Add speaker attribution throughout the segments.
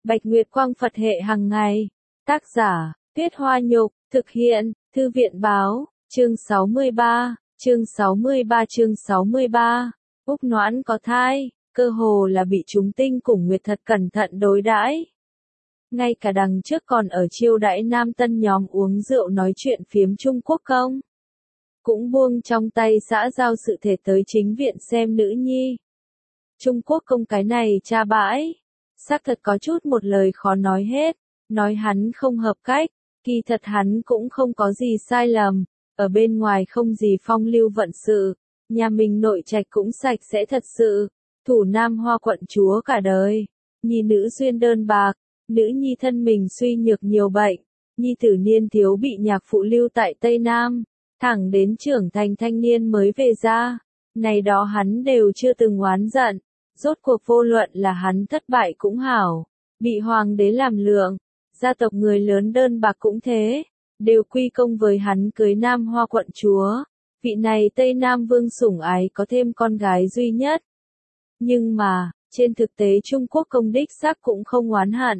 Speaker 1: Bạch Nguyệt Quang Phật hệ hàng ngày. Tác giả, Tuyết Hoa Nhục, thực hiện, Thư viện báo, chương 63, chương 63. Úc Noãn có thai, cơ hồ là bị chúng tinh cùng Nguyệt thật cẩn thận đối đãi. Ngay cả đằng trước còn ở chiêu đãi nam tân nhóm uống rượu nói chuyện phiếm Trung Quốc công. Cũng buông trong tay xã giao sự thể tới chính viện xem nữ nhi. Trung Quốc công cái này cha bãi. Xác thật có chút một lời khó nói hết, nói hắn không hợp cách, kỳ thật hắn cũng không có gì sai lầm, ở bên ngoài không gì phong lưu vận sự, nhà mình nội trạch cũng sạch sẽ thật sự, thủ Nam Hoa quận chúa cả đời, nhi nữ xuyên đơn bạc, nữ nhi thân mình suy nhược nhiều bệnh, nhi tử niên thiếu bị nhạc phụ lưu tại Tây Nam, thẳng đến trưởng thành thanh niên mới về ra, này đó hắn đều chưa từng oán giận. Rốt cuộc vô luận là hắn thất bại cũng hảo, bị hoàng đế làm lượng, gia tộc người lớn đơn bạc cũng thế, đều quy công với hắn cưới Nam Hoa quận chúa, vị này Tây Nam vương sủng ái có thêm con gái duy nhất. Nhưng mà, trên thực tế Trung Quốc công đích xác cũng không oán hận.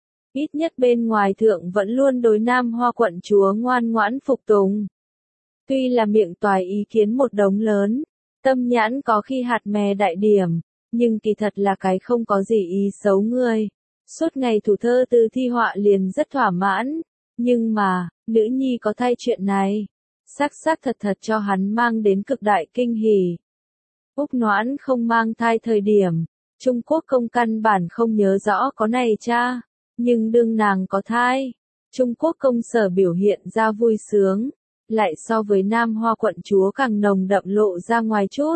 Speaker 1: Ít nhất bên ngoài thượng vẫn luôn đối Nam Hoa quận chúa ngoan ngoãn phục tùng. Tuy là miệng toài ý kiến một đống lớn, tâm nhãn có khi hạt mè đại điểm. Nhưng kỳ thật là cái không có gì ý xấu người. Suốt ngày thủ thơ từ thi họa liền rất thỏa mãn. Nhưng mà, nữ nhi có thai chuyện này. Xác thật thật cho hắn mang đến cực đại kinh hỉ. Úc Noãn không mang thai thời điểm. Trung Quốc công căn bản không nhớ rõ có này cha. Nhưng đương nàng có thai. Trung Quốc công sở biểu hiện ra vui sướng. Lại so với Nam Hoa quận chúa càng nồng đậm lộ ra ngoài chút.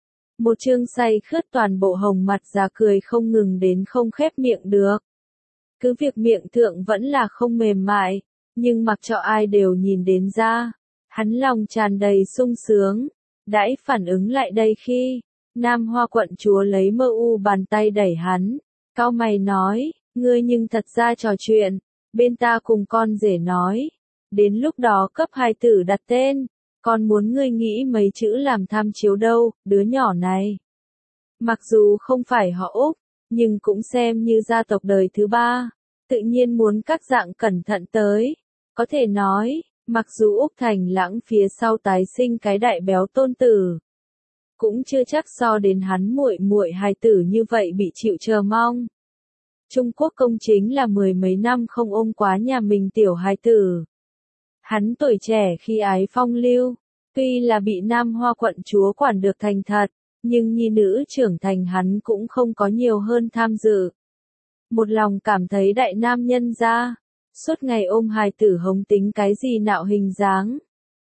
Speaker 1: Một chương say khướt toàn bộ hồng mặt già cười không ngừng đến không khép miệng được. Cứ việc miệng thượng vẫn là không mềm mại, nhưng mặc cho ai đều nhìn đến ra. Hắn lòng tràn đầy sung sướng. Đãi phản ứng lại đây khi, Nam Hoa quận chúa lấy mơ u bàn tay đẩy hắn. Cao mày nói, ngươi nhưng thật ra trò chuyện, bên ta cùng con rể nói. Đến lúc đó cấp hài tử đặt tên. Con muốn ngươi nghĩ mấy chữ làm tham chiếu đâu, đứa nhỏ này. Mặc dù không phải họ Úc, nhưng cũng xem như gia tộc đời thứ ba, tự nhiên muốn các dạng cẩn thận tới. Có thể nói, mặc dù Úc Thành Lãng phía sau tái sinh cái đại béo tôn tử, cũng chưa chắc so đến hắn muội muội hài tử như vậy bị chịu chờ mong. Trung Quốc công chính là mười mấy năm không ôm quá nhà mình tiểu hài tử. Hắn tuổi trẻ khi ái phong lưu, tuy là bị Nam Hoa quận chúa quản được thành thật, nhưng nhi nữ trưởng thành hắn cũng không có nhiều hơn tham dự. Một lòng cảm thấy đại nam nhân ra, suốt ngày ôm hài tử hống tính cái gì nạo hình dáng.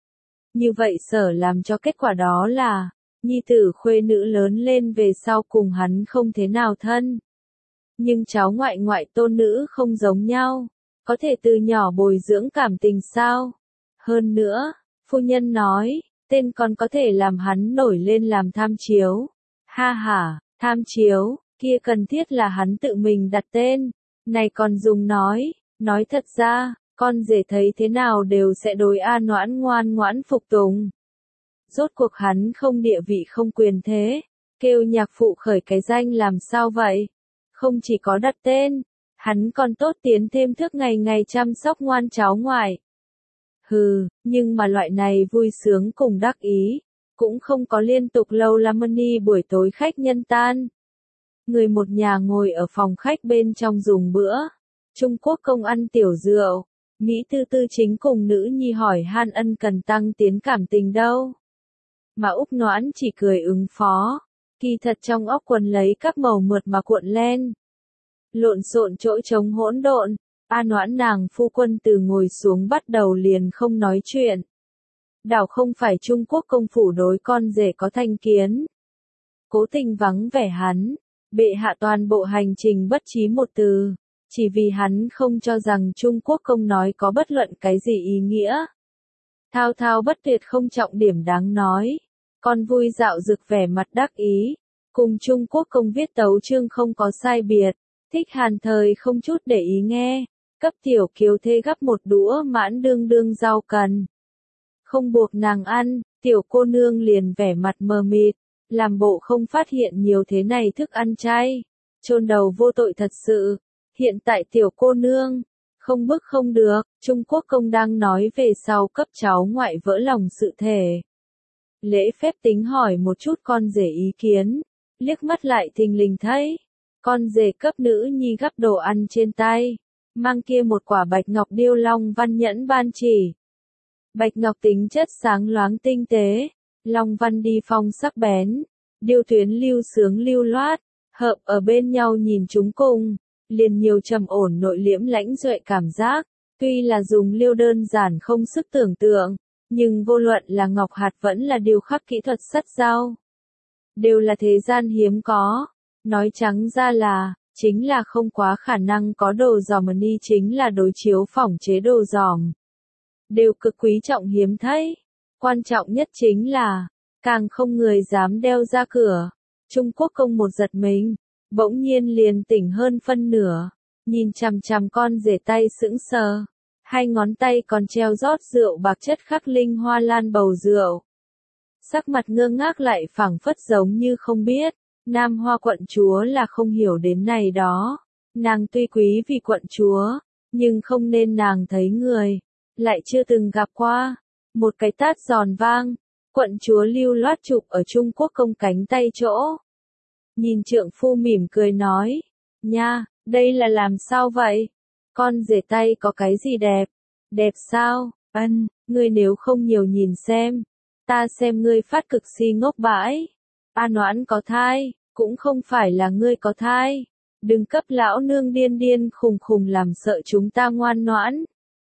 Speaker 1: Như vậy sở làm cho kết quả đó là, nhi tử khuê nữ lớn lên về sau cùng hắn không thế nào thân. Nhưng cháu ngoại tôn nữ không giống nhau. Có thể từ nhỏ bồi dưỡng cảm tình sao? Hơn nữa, phu nhân nói, tên còn có thể làm hắn nổi lên làm tham chiếu. Ha ha, tham chiếu, kia cần thiết là hắn tự mình đặt tên. Này còn dùng nói thật ra, con rể thấy thế nào đều sẽ đối A Noãn ngoan ngoãn phục tùng. Rốt cuộc hắn không địa vị không quyền thế, kêu nhạc phụ khởi cái danh làm sao vậy? Không chỉ có đặt tên. Hắn còn tốt tiến thêm thước ngày ngày chăm sóc ngoan cháu ngoại. Hừ, nhưng mà loại này vui sướng cùng đắc ý, cũng không có liên tục lâu lắm ni buổi tối khách nhân tan. Người một nhà ngồi ở phòng khách bên trong dùng bữa. Trung Quốc công ăn tiểu rượu. Mỹ tư chính cùng nữ nhi hỏi han ân cần tăng tiến cảm tình đâu. Mà Úc Noãn chỉ cười ứng phó. Kỳ thật trong óc quần lấy các màu mượt mà cuộn len. Lộn xộn chỗ trống hỗn độn, A Noãn nàng phu quân từ ngồi xuống bắt đầu liền không nói chuyện. Đảo không phải Trung Quốc công phủ đối con rể có thành kiến. Cố tình vắng vẻ hắn, bệ hạ toàn bộ hành trình bất trí một từ, chỉ vì hắn không cho rằng Trung Quốc công nói có bất luận cái gì ý nghĩa. Thao thao bất tuyệt không trọng điểm đáng nói, con vui dạo rực vẻ mặt đắc ý, cùng Trung Quốc công viết tấu chương không có sai biệt. Thích Hàn thời không chút để ý nghe, cấp tiểu kiều thê gắp một đũa mãn đương rau cần. Không buộc nàng ăn, tiểu cô nương liền vẻ mặt mờ mịt, làm bộ không phát hiện nhiều thế này thức ăn chay. Chôn đầu vô tội thật sự, Hiện tại tiểu cô nương, không bức không được, Trung Quốc công đang nói về sau cấp cháu ngoại vỡ lòng sự thể. Lễ phép tính hỏi một chút con rể ý kiến, liếc mắt lại thình lình thấy, con rể cấp nữ nhi gắp đồ ăn trên tay, mang kia một quả bạch ngọc điêu long văn nhẫn ban chỉ. Bạch ngọc tính chất sáng loáng tinh tế, long văn đi phong sắc bén, điêu tuyến lưu sướng lưu loát, hợp ở bên nhau nhìn chúng cùng, liền nhiều trầm ổn nội liễm lãnh duệ cảm giác, tuy là dùng liêu đơn giản không sức tưởng tượng, nhưng vô luận là ngọc hạt vẫn là điều khắc kỹ thuật sắt dao, đều là thế gian hiếm có, nói trắng ra là, chính là không quá khả năng có đồ giòm ni chính là đối chiếu phỏng chế đồ giòm. Đều cực quý trọng hiếm thấy, quan trọng nhất chính là, càng không người dám đeo ra cửa. Trung Quốc công một giật mình, bỗng nhiên liền tỉnh hơn phân nửa, nhìn chằm chằm con rể tay sững sờ, hai ngón tay còn treo rót rượu bạc chất khắc linh hoa lan bầu rượu. Sắc mặt ngơ ngác lại phảng phất giống như không biết, Nam Hoa quận chúa là không hiểu đến này đó, nàng tuy quý vì quận chúa, nhưng không nên nàng thấy người, lại chưa từng gặp qua, một cái tát giòn vang, quận chúa lưu loát chụp ở Trung Quốc công cánh tay chỗ. Nhìn trượng phu mỉm cười nói, nha, đây là làm sao vậy? Con rể tay có cái gì đẹp? Đẹp sao? Ngươi nếu không nhiều nhìn xem, ta xem ngươi phát cực si ngốc bãi. A Noãn có thai, cũng không phải là ngươi có thai. Đừng cấp lão nương điên điên khùng khùng làm sợ chúng ta ngoan ngoãn.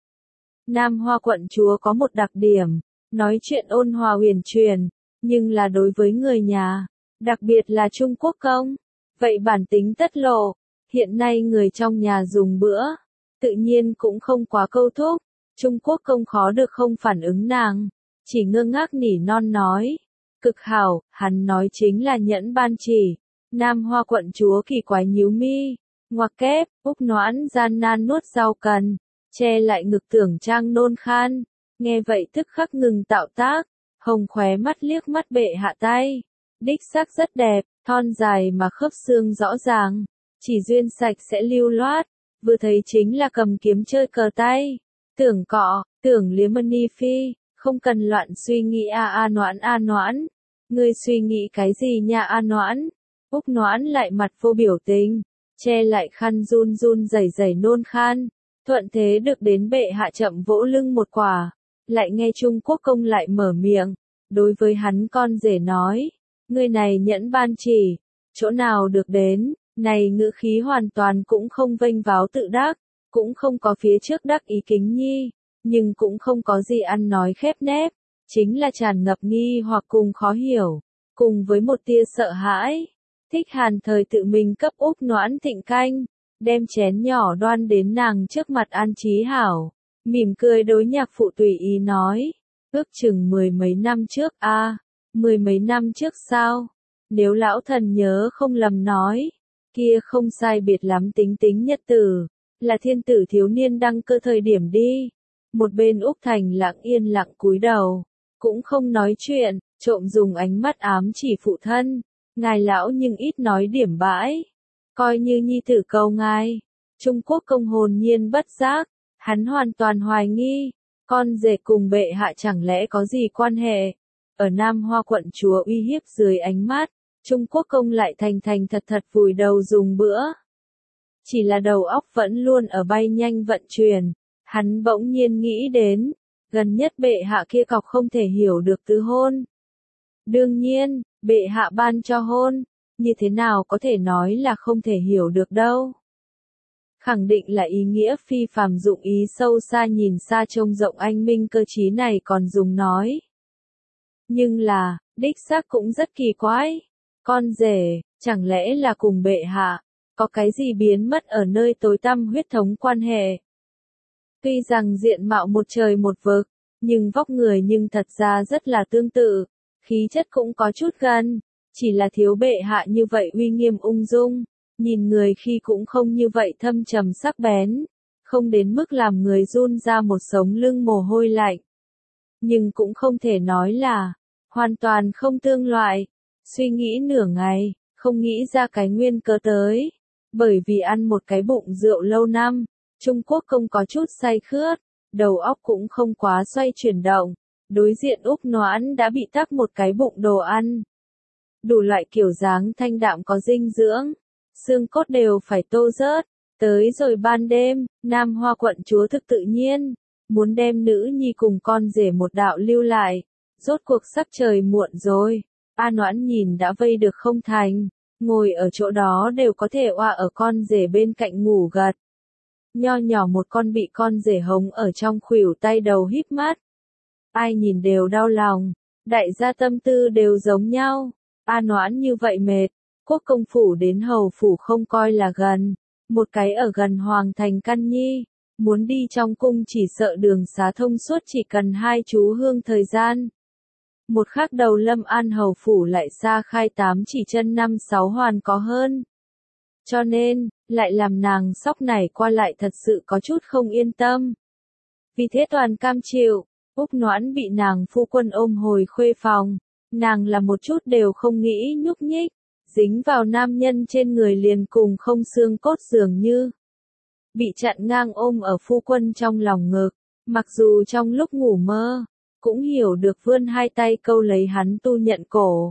Speaker 1: Nam Hoa quận chúa có một đặc điểm, nói chuyện ôn hòa huyền truyền, nhưng là đối với người nhà, đặc biệt là Trung Quốc công, vậy bản tính tất lộ, hiện nay người trong nhà dùng bữa, tự nhiên cũng không quá câu thúc, Trung Quốc công khó được không phản ứng nàng, chỉ ngơ ngác nỉ non nói, cực hảo, hắn nói chính là nhẫn ban chỉ. Nam Hoa quận chúa kỳ quái nhíu mi, ngoặc kép, Úc Noãn gian nan nuốt rau cần, che lại ngực tưởng trang nôn khan, nghe vậy tức khắc ngừng tạo tác, hồng khóe mắt liếc mắt bệ hạ tay, đích xác rất đẹp, thon dài mà khớp xương rõ ràng, chỉ duyên sạch sẽ lưu loát, vừa thấy chính là cầm kiếm chơi cờ tay, tưởng cọ, tưởng liếm ni phi, không cần loạn suy nghĩ a Noãn, ngươi suy nghĩ cái gì nha a Noãn? Úc Noãn lại mặt vô biểu tình, che lại khăn run run rẩy rẩy nôn khan, thuận thế được đến bệ hạ chậm vỗ lưng một quả, lại nghe Trung Quốc công lại mở miệng, đối với hắn con rể nói, ngươi này nhẫn ban chỉ, chỗ nào được đến, này ngữ khí hoàn toàn cũng không vênh váo tự đắc, cũng không có phía trước đắc ý kính nhi, nhưng cũng không có gì ăn nói khép nép, chính là tràn ngập nghi hoặc cùng khó hiểu, cùng với một tia sợ hãi. Thích Hàn thời tự mình cấp Úc Noãn thịnh canh, đem chén nhỏ đoan đến nàng trước mặt an trí hảo, mỉm cười đối nhạc phụ tùy ý nói, ước chừng mười mấy năm trước mười mấy năm trước sao, nếu lão thần nhớ không lầm nói, kia không sai biệt lắm tính tính nhật tử, là thiên tử thiếu niên đăng cơ thời điểm đi, một bên Úc Thành lặng yên lặng cúi đầu, cũng không nói chuyện, trộm dùng ánh mắt ám chỉ phụ thân. Ngài lão nhưng ít nói điểm bãi, coi như nhi tử cầu ngài. Trung Quốc công hồn nhiên bất giác, hắn hoàn toàn hoài nghi, con rể cùng bệ hạ chẳng lẽ có gì quan hệ. Ở Nam Hoa quận chúa uy hiếp dưới ánh mắt, Trung Quốc công lại thành thành thật thật vùi đầu dùng bữa. Chỉ là đầu óc vẫn luôn ở bay nhanh vận chuyển, hắn bỗng nhiên nghĩ đến, gần nhất bệ hạ kia cọc không thể hiểu được tứ hôn. Đương nhiên, bệ hạ ban cho hôn, như thế nào có thể nói là không thể hiểu được đâu. Khẳng định là ý nghĩa phi phàm dụng ý sâu xa nhìn xa trông rộng anh minh cơ trí này còn dùng nói. Nhưng là, đích xác cũng rất kỳ quái. Con rể, chẳng lẽ là cùng bệ hạ, có cái gì biến mất ở nơi tối tăm huyết thống quan hệ. Tuy rằng diện mạo một trời một vực, nhưng vóc người nhưng thật ra rất là tương tự. Khí chất cũng có chút gần, chỉ là thiếu bệ hạ như vậy uy nghiêm ung dung, nhìn người khi cũng không như vậy thâm trầm sắc bén, không đến mức làm người run ra một sống lưng mồ hôi lạnh. Nhưng cũng không thể nói là, hoàn toàn không tương loại, suy nghĩ nửa ngày, không nghĩ ra cái nguyên cớ tới. Bởi vì ăn một cái bụng rượu lâu năm, Trung Quốc công có chút say khướt, đầu óc cũng không quá xoay chuyển động. Đối diện Úc Noãn đã bị tắc một cái bụng đồ ăn. Đủ loại kiểu dáng thanh đạm có dinh dưỡng, xương cốt đều phải tô rớt. Tới rồi ban đêm, Nam Hoa quận chúa thực tự nhiên, muốn đem nữ nhi cùng con rể một đạo lưu lại. Rốt cuộc sắp trời muộn rồi, A Noãn nhìn đã vây được không thành, ngồi ở chỗ đó đều có thể oa ở con rể bên cạnh ngủ gật. Nho nhỏ một con bị con rể hống ở trong khuỷu tay đầu híp mắt. Ai nhìn đều đau lòng, đại gia tâm tư đều giống nhau. A Noãn như vậy mệt, quốc công phủ đến hầu phủ không coi là gần, một cái ở gần hoàng thành căn nhi, muốn đi trong cung chỉ sợ đường xá thông suốt chỉ cần 2 chú hương thời gian. Một khắc đầu Lâm An hầu phủ lại xa khai 8 chỉ chân 5-6 hoàn có hơn. Cho nên, lại làm nàng sóc này qua lại thật sự có chút không yên tâm. Vì thế toàn cam chịu, Úc Noãn bị nàng phu quân ôm hồi khuê phòng, nàng là một chút đều không nghĩ nhúc nhích, dính vào nam nhân trên người liền cùng không xương cốt dường như. Bị chặn ngang ôm ở phu quân trong lòng ngực, mặc dù trong lúc ngủ mơ, cũng hiểu được vươn 2 tay câu lấy hắn tu nhận cổ.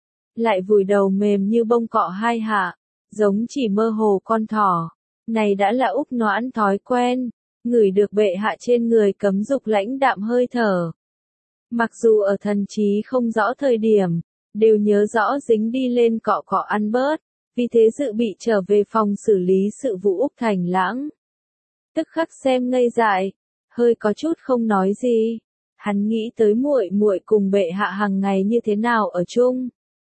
Speaker 1: Lại vùi đầu mềm như bông cọ 2 hạ, giống chỉ mơ hồ con thỏ. Này đã là Úc Noãn thói quen, ngửi được bệ hạ trên người cấm dục lãnh đạm hơi thở. Mặc dù ở thần trí không rõ thời điểm, đều nhớ rõ dính đi lên cọ cọ ăn bớt, vì thế dự bị trở về phòng xử lý sự vụ Úc Thành Lãng. Tức khắc xem ngây dại, hơi có chút không nói gì. Hắn nghĩ tới muội muội cùng bệ hạ hàng ngày như thế nào ở chung.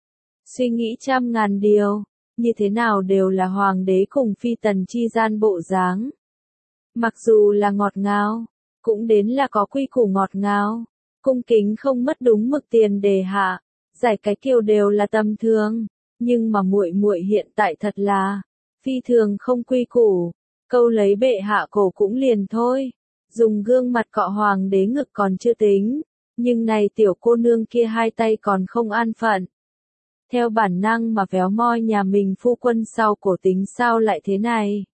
Speaker 1: Suy nghĩ trăm ngàn điều, như thế nào đều là hoàng đế cùng phi tần chi gian bộ dáng. Mặc dù là ngọt ngào, cũng đến là có quy củ ngọt ngào, cung kính không mất đúng mực tiền đề hạ, giải cái kiều đều là tầm thường, nhưng mà muội muội hiện tại thật là phi thường không quy củ, câu lấy bệ hạ cổ cũng liền thôi. Dùng gương mặt cọ hoàng đế ngực còn chưa tính, nhưng này tiểu cô nương kia 2 tay còn không an phận. Theo bản năng mà véo moi nhà mình phu quân sau cổ tính sao lại thế này.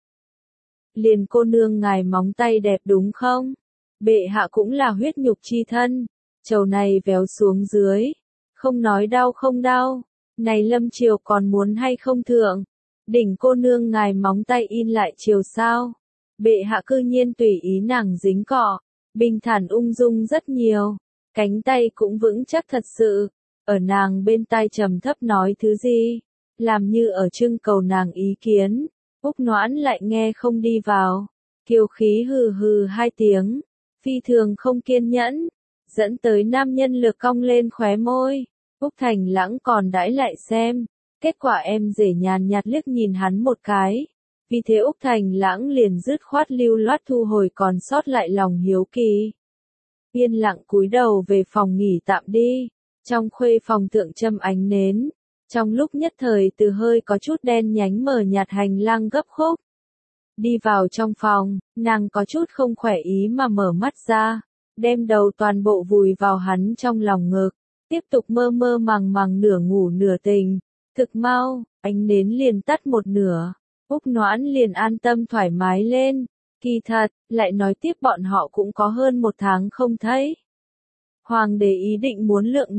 Speaker 1: Liền cô nương ngài móng tay đẹp đúng không? Bệ hạ cũng là huyết nhục chi thân, chầu này véo xuống dưới, không nói đau không đau, này Lâm Triều còn muốn hay không thượng, đỉnh cô nương ngài móng tay in lại chiều sao? Bệ hạ cư nhiên tùy ý nàng dính cọ, bình thản ung dung rất nhiều, cánh tay cũng vững chắc thật sự, ở nàng bên tai trầm thấp nói thứ gì, làm như ở trưng cầu nàng ý kiến, Úc Noãn lại nghe không đi vào, kiều khí hừ hừ 2 tiếng, phi thường không kiên nhẫn, dẫn tới nam nhân lược cong lên khóe môi, Úc Thành Lãng còn đãi lại xem, kết quả em rể nhàn nhạt liếc nhìn hắn một cái. Vì thế Úc Thành Lãng liền dứt khoát lưu loát thu hồi còn sót lại lòng hiếu kỳ. Yên lặng cúi đầu về phòng nghỉ tạm đi, trong khuê phòng tượng châm ánh nến, trong lúc nhất thời từ hơi có chút đen nhánh mờ nhạt hành lang gấp khúc. Đi vào trong phòng, nàng có chút không khỏe ý mà mở mắt ra, đem đầu toàn bộ vùi vào hắn trong lòng ngực, tiếp tục mơ mơ màng màng nửa ngủ nửa tỉnh, thực mau, ánh nến liền tắt một nửa. Úc Noãn liền an tâm thoải mái lên, kỳ thật, lại nói tiếp bọn họ cũng có hơn 1 tháng không thấy. Hoàng đế ý định muốn lượng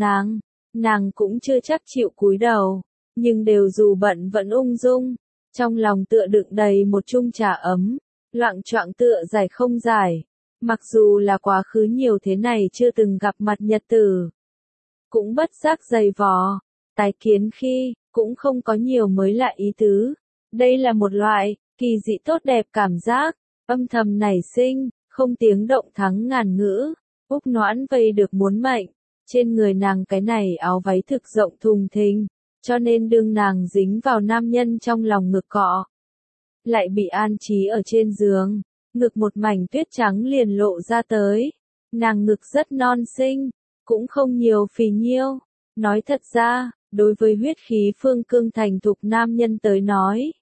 Speaker 1: nàng cũng chưa chắc chịu cúi đầu, nhưng đều dù bận vẫn ung dung, trong lòng tựa đựng đầy một chung trà ấm, loạng choạng tựa giải không giải, mặc dù là quá khứ nhiều thế này chưa từng gặp mặt nhật tử. Cũng bất giác dày vò, tái kiến khi, cũng không có nhiều mới lạ ý tứ. Đây là một loại, kỳ dị tốt đẹp cảm giác, âm thầm nảy sinh, không tiếng động thắng ngàn ngữ. Úc Noãn vây được muốn mệnh, trên người nàng cái này áo váy thực rộng thùng thình, cho nên đương nàng dính vào nam nhân trong lòng ngực cọ. Lại bị an trí ở trên giường, ngực một mảnh tuyết trắng liền lộ ra tới. Nàng ngực rất non xinh, cũng không nhiều phì nhiêu. Nói thật ra, đối với huyết khí phương cương thành thục nam nhân tới nói,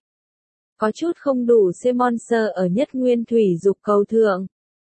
Speaker 1: có chút không đủ Semonser ở nhất nguyên thủy dục cầu thượng.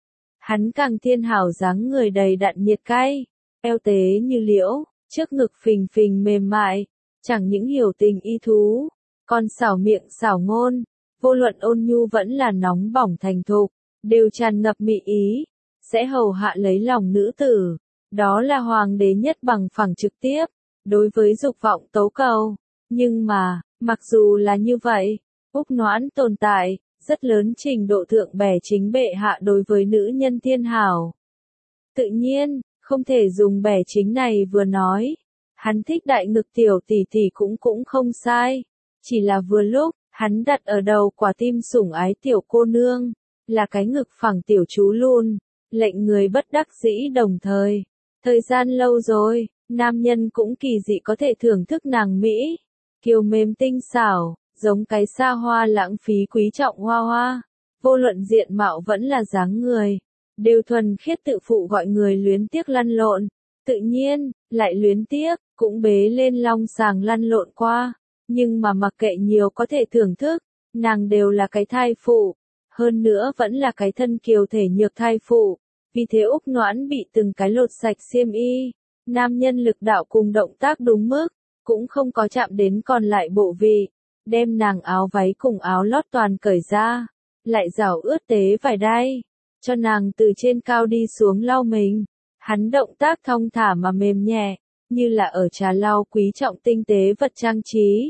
Speaker 1: Hắn càng thiên hảo dáng người đầy đặn nhiệt cay, eo tế như liễu, trước ngực phình phình mềm mại, chẳng những hiểu tình y thú, còn xảo miệng xảo ngôn, vô luận ôn nhu vẫn là nóng bỏng thành thục, đều tràn ngập mị ý, sẽ hầu hạ lấy lòng nữ tử. Đó là hoàng đế nhất bằng phẳng trực tiếp, đối với dục vọng tố cầu. Nhưng mà, mặc dù là như vậy, Úc Noãn tồn tại, rất lớn trình độ thượng bè chính bệ hạ đối với nữ nhân thiên hảo. Tự nhiên, không thể dùng bè chính này vừa nói. Hắn thích đại ngực tiểu tỷ tỷ cũng không sai. Chỉ là vừa lúc, hắn đặt ở đầu quả tim sủng ái tiểu cô nương, là cái ngực phẳng tiểu chú lùn, lệnh người bất đắc dĩ đồng thời. Thời gian lâu rồi, nam nhân cũng kỳ dị có thể thưởng thức nàng Mỹ, kiều mềm tinh xảo, giống cái xa hoa lãng phí quý trọng hoa hoa. Vô luận diện mạo vẫn là dáng người, đều thuần khiết tự phụ gọi người luyến tiếc lăn lộn. Tự nhiên, lại luyến tiếc, cũng bế lên long sàng lăn lộn qua. Nhưng mà mặc kệ nhiều có thể thưởng thức, nàng đều là cái thai phụ. Hơn nữa vẫn là cái thân kiều thể nhược thai phụ. Vì thế Úc Noãn bị từng cái lột sạch xiêm y. Nam nhân lực đạo cùng động tác đúng mức, cũng không có chạm đến còn lại bộ vị. Đem nàng áo váy cùng áo lót toàn cởi ra, lại rảo ướt tế vải đai, cho nàng từ trên cao đi xuống lau mình. Hắn động tác thong thả mà mềm nhẹ, như là ở trà lau quý trọng tinh tế vật trang trí.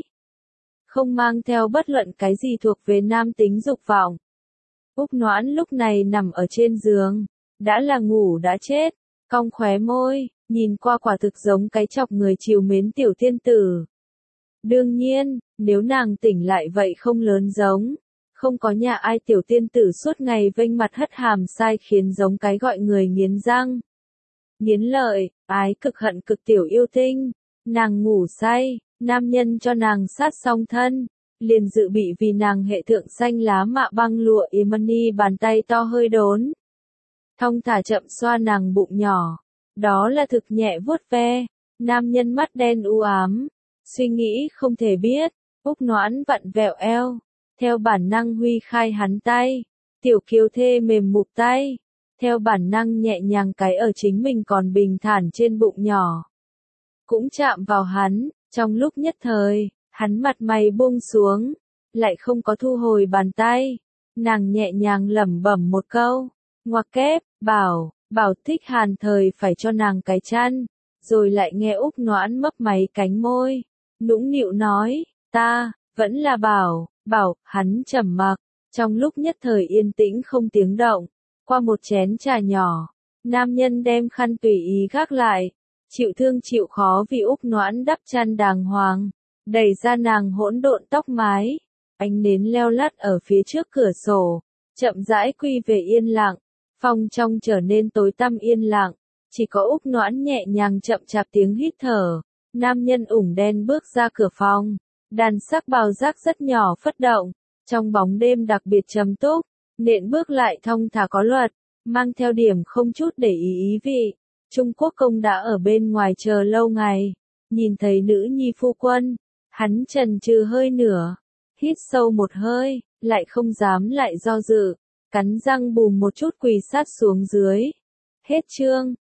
Speaker 1: Không mang theo bất luận cái gì thuộc về nam tính dục vọng. Úc Noãn lúc này nằm ở trên giường, đã là ngủ đã chết, cong khóe môi, nhìn qua quả thực giống cái chọc người trìu mến tiểu thiên tử. Đương nhiên, nếu nàng tỉnh lại vậy không lớn giống. Không có nhà ai tiểu tiên tử suốt ngày vênh mặt hất hàm sai khiến giống cái gọi người nghiến răng. Nghiến lợi, ái cực hận cực tiểu yêu tinh. Nàng ngủ say, nam nhân cho nàng sát xong thân. Liền dự bị vì nàng hệ thượng xanh lá mạ băng lụa Yemeni bàn tay to hơi đốn. Thong thả chậm xoa nàng bụng nhỏ. Đó là thực nhẹ vuốt ve. Nam nhân mắt đen u ám. Suy nghĩ không thể biết. Úc Noãn vặn vẹo eo. Theo bản năng huy khai hắn tay. Tiểu kiều thê mềm mụp tay. Theo bản năng nhẹ nhàng cái ở chính mình còn bình thản trên bụng nhỏ. Cũng chạm vào hắn. Trong lúc nhất thời, hắn mặt mày buông xuống. Lại không có thu hồi bàn tay. Nàng nhẹ nhàng lẩm bẩm một câu. Ngoặc kép, bảo thích hàn thời phải cho nàng cái chăn. Rồi lại nghe Úc Noãn mấp máy cánh môi. Nũng nịu nói, ta, vẫn là bảo, hắn trầm mặc. Trong lúc nhất thời yên tĩnh không tiếng động. Qua một chén trà nhỏ, nam nhân đem khăn tùy ý gác lại. Chịu thương chịu khó vì Úc Noãn đắp chăn đàng hoàng. Đẩy ra nàng hỗn độn tóc mái. Ánh nến leo lắt ở phía trước cửa sổ. Chậm rãi quy về yên lặng. Phòng trong trở nên tối tăm yên lặng. Chỉ có Úc Noãn nhẹ nhàng chậm chạp tiếng hít thở. Nam nhân ủng đen bước ra cửa phòng. Đàn sắc bào giác rất nhỏ phất động. Trong bóng đêm đặc biệt trầm túc. Nện bước lại thong thả có luật. Mang theo điểm không chút để ý vị. Trung Quốc công đã ở bên ngoài chờ lâu ngày. Nhìn thấy nữ nhi phu quân. Hắn chần chừ hơi nửa. Hít sâu một hơi. Lại không dám lại do dự. Cắn răng bùm một chút quỳ sát xuống dưới. Hết chương.